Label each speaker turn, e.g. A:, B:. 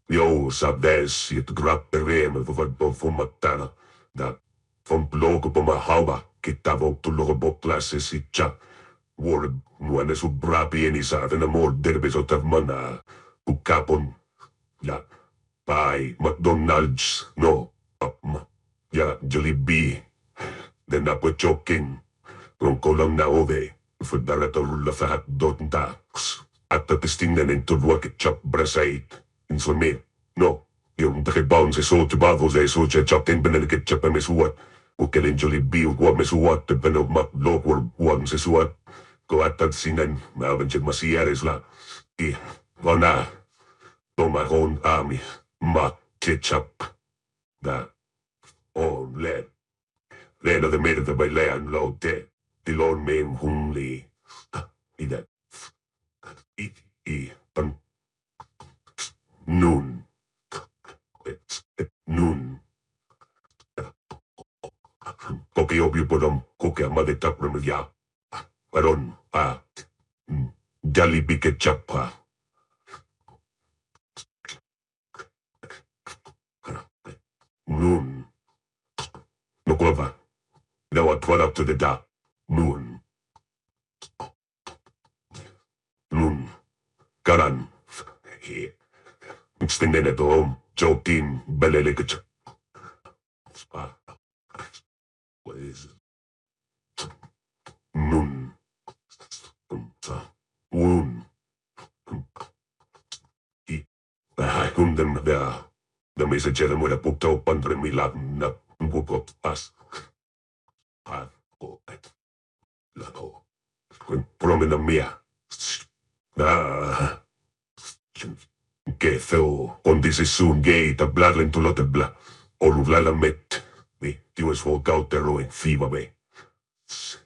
A: Jo, sabes, het grappereme wat matana. Da van blogo på ma hauba, kitavo tulogo bo classe si cha. War muane su brapi eni sa na mor derbes otav mana. Ukapon. Ja. Pai, McDonald's, no. Ja, Jollibee. Den apo choking. Kung kolang na ove. Fudarato rulla fahat doten tax. At tatistingnan en tudwa ketchup brasait. Insomma, no. Yung takibaon sa so tubavo sa so chapten banana ketchup na mesuat. Ukelin Jollibee ugwa mesuat. Tepano maklog or uwang sa suat. Ko atad sinan. Maaban siya masiyares la. Wana. Tomaron ami. Ma ketchup. Da. Oh, led. Led of the maid of the bailan lo te. Tilon mem humli. Ida. Pan. Nun. Nun. Koki obyo podom. Koki amade tapram ya. Paron. Jollibee ketchup pa. Nun. Nuklava. Now I brought up to the dock. Nun. Nun. Karan. Extended at home. Jotin. Belele ketchup. What is it? Nun. Un. Kundem the message with a book to pandre milab na book pas. Lano. Promena mia. Que feo. On this is soon gay. Ta bladlen to lot of bla. Or uvlala met. Me. You was walk out there in fever me.